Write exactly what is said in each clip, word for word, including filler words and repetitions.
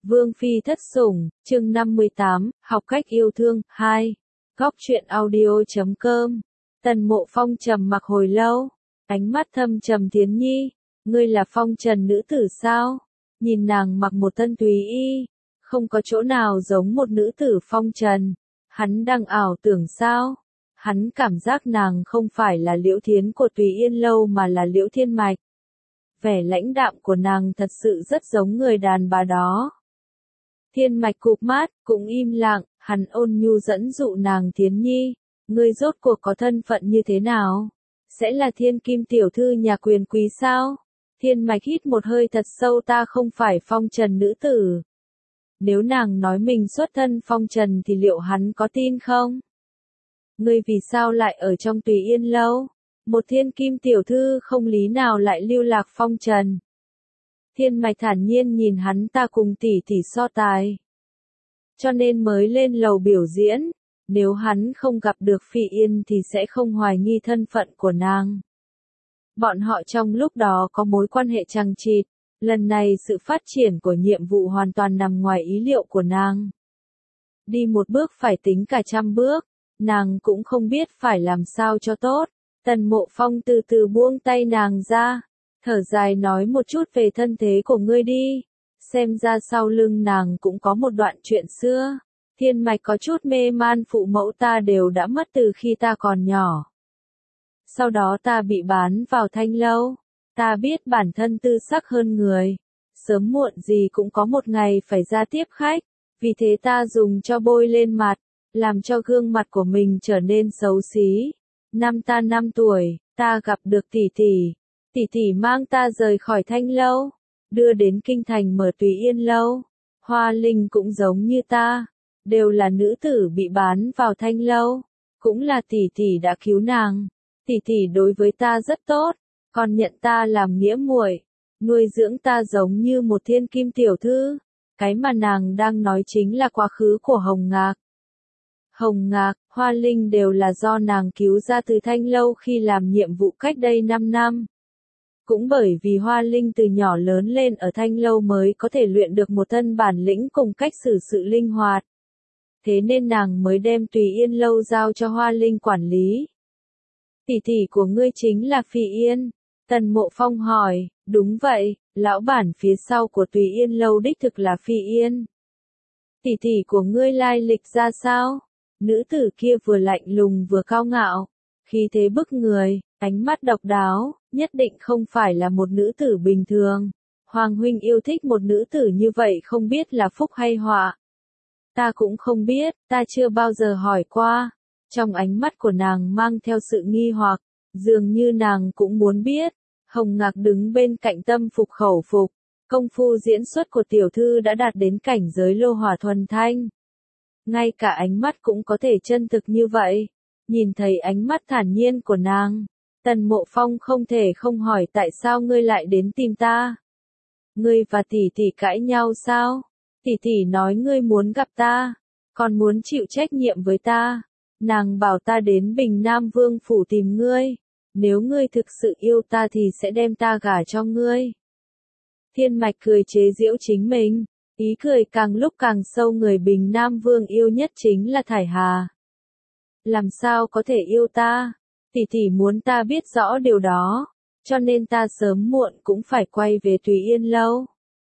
Vương phi thất sủng, chương năm mươi tám, học cách yêu thương, hai. Góc truyện audio chấm com. Tần Mộ Phong trầm mặc hồi lâu, ánh mắt thâm trầm Thiến Nhi, ngươi là phong trần nữ tử sao? Nhìn nàng mặc một thân tùy y, không có chỗ nào giống một nữ tử phong trần. Hắn đang ảo tưởng sao? Hắn cảm giác nàng không phải là Liễu Thiến của Tùy Yên Lâu mà là Liễu Thiên Mạch. Vẻ lãnh đạm của nàng thật sự rất giống người đàn bà đó. Thiên Mạch cụp mắt, cũng im lặng, hắn ôn nhu dẫn dụ nàng Thiến Nhi, ngươi rốt cuộc có thân phận như thế nào? Sẽ là thiên kim tiểu thư nhà quyền quý sao? Thiên Mạch hít một hơi thật sâu, ta không phải phong trần nữ tử. Nếu nàng nói mình xuất thân phong trần thì liệu hắn có tin không? Ngươi vì sao lại ở trong Tùy Yên Lâu? Một thiên kim tiểu thư không lý nào lại lưu lạc phong trần. Thiên Mạch thản nhiên nhìn hắn, ta cùng tỷ tỷ so tài. Cho nên mới lên lầu biểu diễn, nếu hắn không gặp được Phi Yên thì sẽ không hoài nghi thân phận của nàng. Bọn họ trong lúc đó có mối quan hệ chằng chịt, lần này sự phát triển của nhiệm vụ hoàn toàn nằm ngoài ý liệu của nàng. Đi một bước phải tính cả trăm bước, nàng cũng không biết phải làm sao cho tốt. Tần Mộ Phong từ từ buông tay nàng ra, thở dài nói một chút về thân thế của ngươi đi. Xem ra sau lưng nàng cũng có một đoạn chuyện xưa. Thiên Mạch có chút mê man, phụ mẫu ta đều đã mất từ khi ta còn nhỏ. Sau đó ta bị bán vào Thanh Lâu. Ta biết bản thân tư sắc hơn người. Sớm muộn gì cũng có một ngày phải ra tiếp khách. Vì thế ta dùng cho bôi lên mặt, làm cho gương mặt của mình trở nên xấu xí. Năm ta năm tuổi, ta gặp được tỷ tỷ. Tỷ tỷ mang ta rời khỏi Thanh Lâu, đưa đến kinh thành mở Tùy Yên Lâu. Hoa Linh cũng giống như ta, đều là nữ tử bị bán vào Thanh Lâu, cũng là tỷ tỷ đã cứu nàng. Tỷ tỷ đối với ta rất tốt, còn nhận ta làm nghĩa muội, nuôi dưỡng ta giống như một thiên kim tiểu thư. Cái mà nàng đang nói chính là quá khứ của Hồng Ngạc. Hồng Ngạc, Hoa Linh đều là do nàng cứu ra từ Thanh Lâu khi làm nhiệm vụ cách đây năm năm. Cũng bởi vì Hoa Linh từ nhỏ lớn lên ở Thanh Lâu mới có thể luyện được một thân bản lĩnh cùng cách xử sự linh hoạt. Thế nên nàng mới đem Tùy Yên Lâu giao cho Hoa Linh quản lý. Tỷ tỷ của ngươi chính là Phi Yên? Tần Mộ Phong hỏi. Đúng vậy, lão bản phía sau của Tùy Yên Lâu đích thực là Phi Yên. Tỷ tỷ của ngươi lai lịch ra sao? Nữ tử kia vừa lạnh lùng vừa cao ngạo, khí thế bức người, ánh mắt độc đáo, nhất định không phải là một nữ tử bình thường. Hoàng huynh yêu thích một nữ tử như vậy không biết là phúc hay họa. Ta cũng không biết, ta chưa bao giờ hỏi qua. Trong ánh mắt của nàng mang theo sự nghi hoặc, dường như nàng cũng muốn biết. Hồng Ngạc đứng bên cạnh tâm phục khẩu phục, công phu diễn xuất của tiểu thư đã đạt đến cảnh giới lô hỏa thuần thanh. Ngay cả ánh mắt cũng có thể chân thực như vậy. Nhìn thấy ánh mắt thản nhiên của nàng, Tần Mộ Phong không thể không hỏi tại sao ngươi lại đến tìm ta? Ngươi và tỷ tỷ cãi nhau sao? Tỷ tỷ nói ngươi muốn gặp ta, còn muốn chịu trách nhiệm với ta. Nàng bảo ta đến Bình Nam Vương phủ tìm ngươi. Nếu ngươi thực sự yêu ta thì sẽ đem ta gả cho ngươi. Thiên Mạch cười chế giễu chính mình. Ý cười càng lúc càng sâu, người Bình Nam Vương yêu nhất chính là Thải Hà. Làm sao có thể yêu ta? Tỷ tỷ muốn ta biết rõ điều đó, cho nên ta sớm muộn cũng phải quay về Tùy Yên Lâu.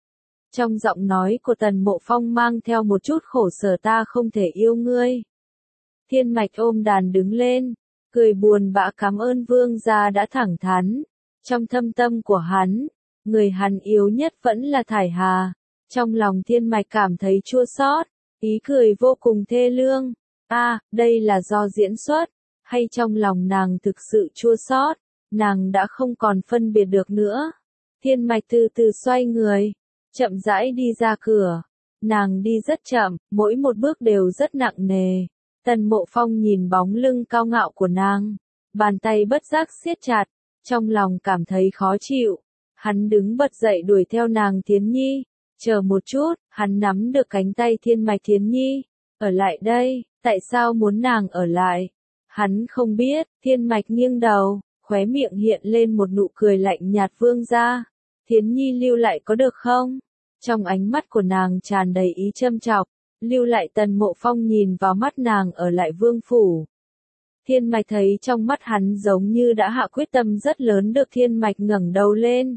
Trong giọng nói của Tần Mộ Phong mang theo một chút khổ sở, ta không thể yêu ngươi. Thiên Mạch ôm đàn đứng lên, cười buồn bã cảm ơn vương gia đã thẳng thắn. Trong thâm tâm của hắn, người hắn yêu nhất vẫn là Thải Hà. Trong lòng Thiên Mạch cảm thấy chua xót, ý cười vô cùng thê lương. A, à, đây là do diễn xuất, hay trong lòng nàng thực sự chua xót, nàng đã không còn phân biệt được nữa. Thiên Mạch từ từ xoay người, chậm rãi đi ra cửa. Nàng đi rất chậm, mỗi một bước đều rất nặng nề. Tần Mộ Phong nhìn bóng lưng cao ngạo của nàng, bàn tay bất giác siết chặt, trong lòng cảm thấy khó chịu. Hắn đứng bật dậy đuổi theo nàng. Thiến Nhi, chờ một chút, hắn nắm được cánh tay Thiên Mạch. Thiến Nhi, ở lại đây, tại sao muốn nàng ở lại? Hắn không biết. Thiên Mạch nghiêng đầu, khóe miệng hiện lên một nụ cười lạnh nhạt, vương gia, Thiến Nhi lưu lại có được không? Trong ánh mắt của nàng tràn đầy ý châm chọc, lưu lại Tần Mộ Phong nhìn vào mắt nàng ở lại vương phủ. Thiên Mạch thấy trong mắt hắn giống như đã hạ quyết tâm rất lớn, được Thiên Mạch ngẩng đầu lên.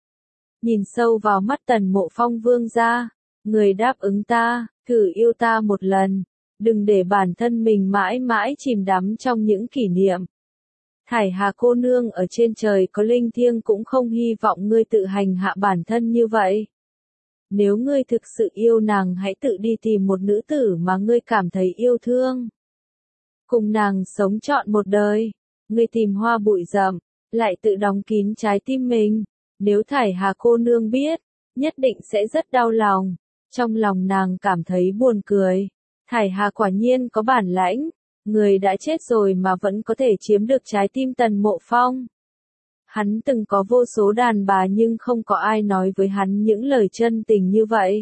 Nhìn sâu vào mắt Tần Mộ Phong, vương gia, người đáp ứng ta, thử yêu ta một lần, đừng để bản thân mình mãi mãi chìm đắm trong những kỷ niệm. Thải Hà cô nương ở trên trời có linh thiêng cũng không hy vọng ngươi tự hành hạ bản thân như vậy. Nếu ngươi thực sự yêu nàng, hãy tự đi tìm một nữ tử mà ngươi cảm thấy yêu thương. Cùng nàng sống trọn một đời, ngươi tìm hoa bụi rậm, lại tự đóng kín trái tim mình. Nếu Thải Hà cô nương biết, nhất định sẽ rất đau lòng. Trong lòng nàng cảm thấy buồn cười. Thải Hà quả nhiên có bản lãnh, người đã chết rồi mà vẫn có thể chiếm được trái tim Tần Mộ Phong. Hắn từng có vô số đàn bà nhưng không có ai nói với hắn những lời chân tình như vậy.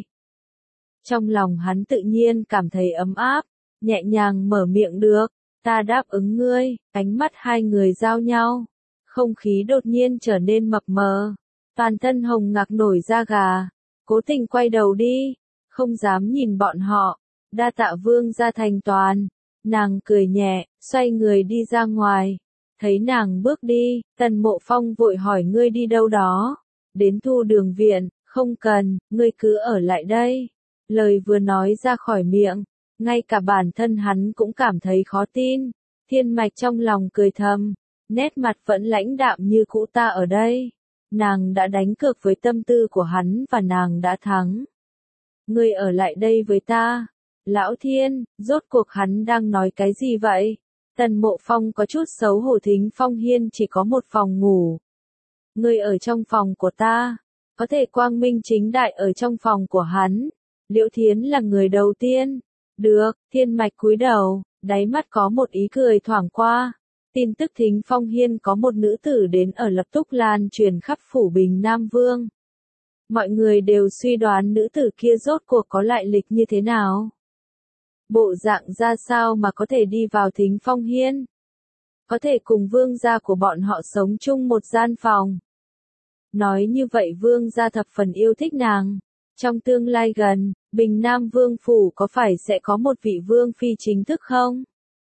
Trong lòng hắn tự nhiên cảm thấy ấm áp, nhẹ nhàng mở miệng được, ta đáp ứng ngươi. Ánh mắt hai người giao nhau, không khí đột nhiên trở nên mập mờ, toàn thân Hồng Ngạc nổi da gà, cố tình quay đầu đi, không dám nhìn bọn họ. Đa tạ vương gia thành toàn. Nàng cười nhẹ, xoay người đi ra ngoài. Thấy nàng bước đi, Tần Mộ Phong vội hỏi, ngươi đi đâu đó? Đến Thu Đường viện. Không cần, ngươi cứ ở lại đây. Lời vừa nói ra khỏi miệng, ngay cả bản thân hắn cũng cảm thấy khó tin. Thiên Mạch trong lòng cười thầm, nét mặt vẫn lãnh đạm như cũ, ta ở đây. Nàng đã đánh cược với tâm tư của hắn và nàng đã thắng. Ngươi ở lại đây với ta. Lão Thiên, rốt cuộc hắn đang nói cái gì vậy? Tần Mộ Phong có chút xấu hổ, Thính Phong Hiên chỉ có một phòng ngủ. Ngươi ở trong phòng của ta, có thể quang minh chính đại ở trong phòng của hắn. Liễu Thiến là người đầu tiên. Được, Thiên Mạch cúi đầu, đáy mắt có một ý cười thoảng qua. Tin tức Thính Phong Hiên có một nữ tử đến ở lập tức lan truyền khắp phủ Bình Nam Vương. Mọi người đều suy đoán nữ tử kia rốt cuộc có lại lịch như thế nào. Bộ dạng ra sao mà có thể đi vào Thính Phong Hiên? Có thể cùng vương gia của bọn họ sống chung một gian phòng. Nói như vậy vương gia thập phần yêu thích nàng. Trong tương lai gần, Bình Nam Vương phủ có phải sẽ có một vị vương phi chính thức không?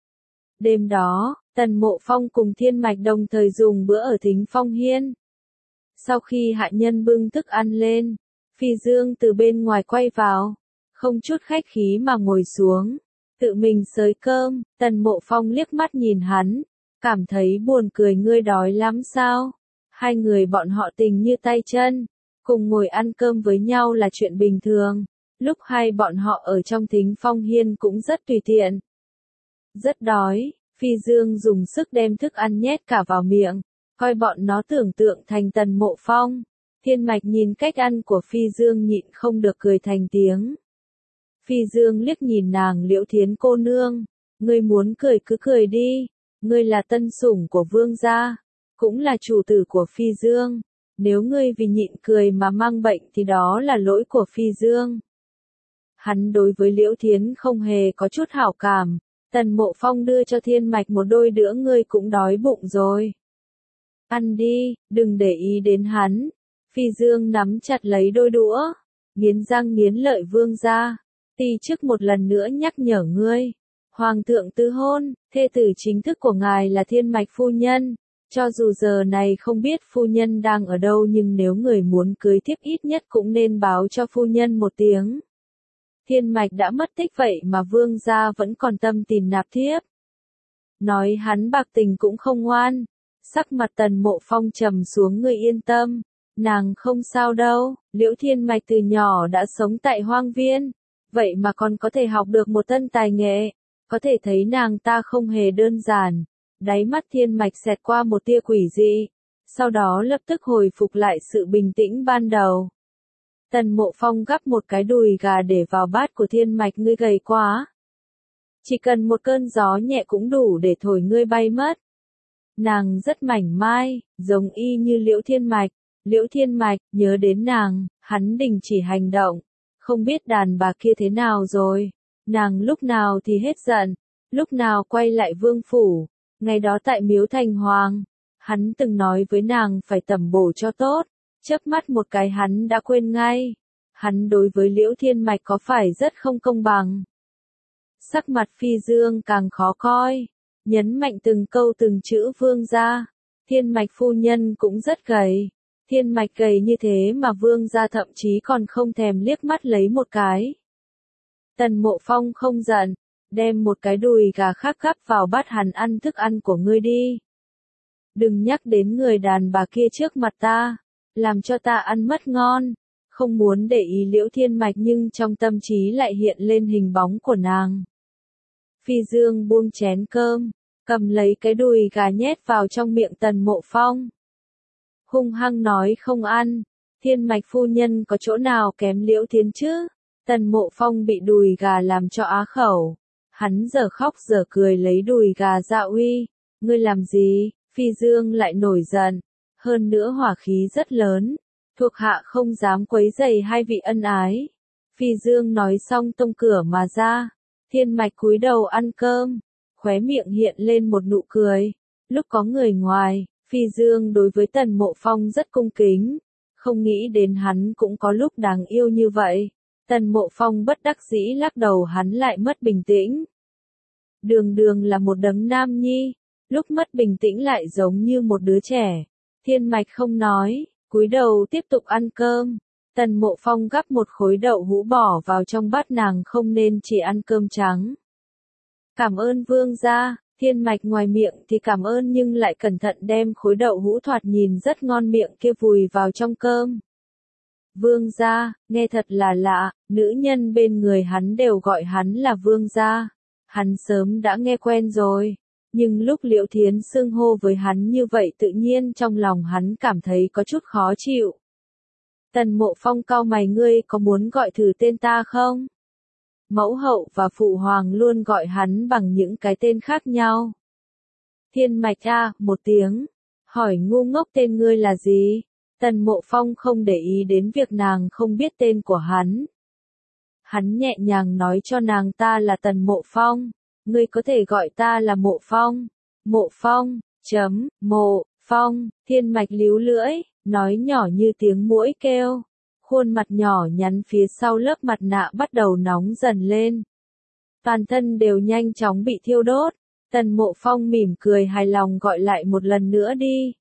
Đêm đó, Tần Mộ Phong cùng Thiên Mạch đồng thời dùng bữa ở Thính Phong Hiên. Sau khi hạ nhân bưng thức ăn lên, Phi Dương từ bên ngoài quay vào. Không chút khách khí mà ngồi xuống, tự mình xới cơm. Tần Mộ Phong liếc mắt nhìn hắn, cảm thấy buồn cười, ngươi đói lắm sao? Hai người bọn họ tình như tay chân, cùng ngồi ăn cơm với nhau là chuyện bình thường. Lúc hai bọn họ ở trong Thính Phong Hiên cũng rất tùy tiện. Rất đói, Phi Dương dùng sức đem thức ăn nhét cả vào miệng, coi bọn nó tưởng tượng thành Tần Mộ Phong. Thiên Mạch nhìn cách ăn của Phi Dương nhịn không được cười thành tiếng. Phi Dương liếc nhìn nàng, Liễu Thiến cô nương, ngươi muốn cười cứ cười đi, ngươi là tân sủng của vương gia, cũng là chủ tử của Phi Dương, nếu ngươi vì nhịn cười mà mang bệnh thì đó là lỗi của Phi Dương. Hắn đối với Liễu Thiến không hề có chút hảo cảm. Tần Mộ Phong đưa cho Thiên Mạch một đôi đũa, ngươi cũng đói bụng rồi. Ăn đi, đừng để ý đến hắn. Phi Dương nắm chặt lấy đôi đũa, nghiến răng nghiến lợi, vương gia. Ti trước một lần nữa nhắc nhở ngươi, Hoàng thượng tứ hôn, thê tử chính thức của ngài là Thiên Mạch phu nhân. Cho dù giờ này không biết phu nhân đang ở đâu, nhưng nếu người muốn cưới thiếp ít nhất cũng nên báo cho phu nhân một tiếng. Thiên Mạch đã mất tích vậy mà vương gia vẫn còn tâm tìm nạp thiếp. Nói hắn bạc tình cũng không ngoan. Sắc mặt Tần Mộ Phong trầm xuống, ngươi yên tâm, nàng không sao đâu. Liễu Thiên Mạch từ nhỏ đã sống tại hoang viên, vậy mà còn có thể học được một tân tài nghệ, có thể thấy nàng ta không hề đơn giản. Đáy mắt Thiên Mạch xẹt qua một tia quỷ dị, sau đó lập tức hồi phục lại sự bình tĩnh ban đầu. Tần Mộ Phong gắp một cái đùi gà để vào bát của Thiên Mạch, ngươi gầy quá. Chỉ cần một cơn gió nhẹ cũng đủ để thổi ngươi bay mất. Nàng rất mảnh mai, giống y như Liễu Thiên Mạch. Liễu Thiên Mạch nhớ đến nàng, hắn đình chỉ hành động. Không biết đàn bà kia thế nào rồi. Nàng lúc nào thì hết giận, lúc nào quay lại vương phủ. Ngày đó tại Miếu Thành Hoàng, hắn từng nói với nàng phải tẩm bổ cho tốt. Chớp mắt một cái hắn đã quên ngay. Hắn đối với Liễu Thiên Mạch có phải rất không công bằng? Sắc mặt Phi Dương càng khó coi, nhấn mạnh từng câu từng chữ vương gia. Thiên Mạch phu nhân cũng rất gầy. Thiên Mạch gầy như thế mà vương gia thậm chí còn không thèm liếc mắt lấy một cái. Tần Mộ Phong không giận, đem một cái đùi gà khác gắp vào bát hắn ăn thức ăn của ngươi đi. Đừng nhắc đến người đàn bà kia trước mặt ta, làm cho ta ăn mất ngon. Không muốn để ý Liễu Thiên Mạch nhưng trong tâm trí lại hiện lên hình bóng của nàng. Phi Dương buông chén cơm, cầm lấy cái đùi gà nhét vào trong miệng Tần Mộ Phong. Hung hăng nói không ăn, Thiên Mạch phu nhân có chỗ nào kém Liễu Thiến chứ? Tần Mộ Phong bị đùi gà làm cho á khẩu. Hắn giờ khóc giờ cười lấy đùi gà ra uy. Ngươi làm gì? Phi Dương lại nổi giận. Hơn nữa hỏa khí rất lớn. Thuộc hạ không dám quấy rầy hai vị ân ái. Phi Dương nói xong tông cửa mà ra. Thiên Mạch cúi đầu ăn cơm. Khóe miệng hiện lên một nụ cười. Lúc có người ngoài, Phi Dương đối với Tần Mộ Phong rất cung kính. Không nghĩ đến hắn cũng có lúc đáng yêu như vậy. Tần Mộ Phong bất đắc dĩ lắc đầu, hắn lại mất bình tĩnh. Đường đường là một đấng nam nhi, lúc mất bình tĩnh lại giống như một đứa trẻ. Thiên Mạch không nói, cúi đầu tiếp tục ăn cơm. Tần Mộ Phong gắp một khối đậu hũ bỏ vào trong bát, nàng không nên chỉ ăn cơm trắng. Cảm ơn vương gia. Thiên Mạch ngoài miệng thì cảm ơn nhưng lại cẩn thận đem khối đậu hũ thoạt nhìn rất ngon miệng kia vùi vào trong cơm. Vương gia, nghe thật là lạ, nữ nhân bên người hắn đều gọi hắn là vương gia. Hắn sớm đã nghe quen rồi, nhưng lúc Liễu Thiến xưng hô với hắn như vậy tự nhiên trong lòng hắn cảm thấy có chút khó chịu. Tần Mộ Phong cau mày, ngươi có muốn gọi thử tên ta không? Mẫu hậu và phụ hoàng luôn gọi hắn bằng những cái tên khác nhau. Thiên Mạch a, một tiếng, hỏi ngu ngốc tên ngươi là gì? Tần Mộ Phong không để ý đến việc nàng không biết tên của hắn. Hắn nhẹ nhàng nói cho nàng, ta là Tần Mộ Phong, ngươi có thể gọi ta là Mộ Phong. Mộ Phong, chấm, Mộ, Phong. Thiên Mạch líu lưỡi, nói nhỏ như tiếng muỗi kêu. Khuôn mặt nhỏ nhắn phía sau lớp mặt nạ bắt đầu nóng dần lên. Toàn thân đều nhanh chóng bị thiêu đốt. Tần Mộ Phong mỉm cười hài lòng, gọi lại một lần nữa đi.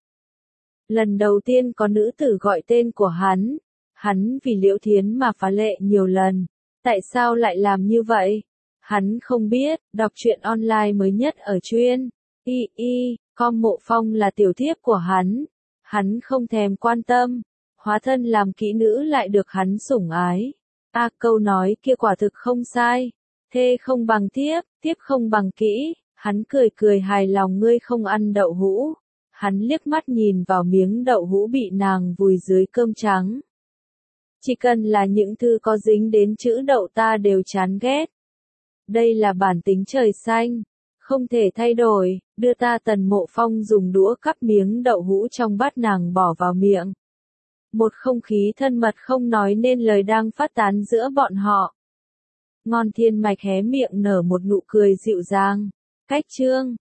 Lần đầu tiên có nữ tử gọi tên của hắn. Hắn vì Liễu Thiến mà phá lệ nhiều lần. Tại sao lại làm như vậy? Hắn không biết. Đọc truyện online mới nhất ở chuyên y y com. Mộ Phong là tiểu thiếp của hắn. Hắn không thèm quan tâm. Hóa thân làm kỹ nữ lại được hắn sủng ái. A à, câu nói kia quả thực không sai. Thê không bằng thiếp, thiếp không bằng kỹ. Hắn cười cười hài lòng, ngươi không ăn đậu hũ. Hắn liếc mắt nhìn vào miếng đậu hũ bị nàng vùi dưới cơm trắng. Chỉ cần là những thứ có dính đến chữ đậu ta đều chán ghét. Đây là bản tính trời xanh, không thể thay đổi. Đưa ta. Tần Mộ Phong dùng đũa cắp miếng đậu hũ trong bát nàng bỏ vào miệng. Một không khí thân mật không nói nên lời đang phát tán giữa bọn họ. Ngon. Thiên Mạch hé miệng nở một nụ cười dịu dàng. Cách chương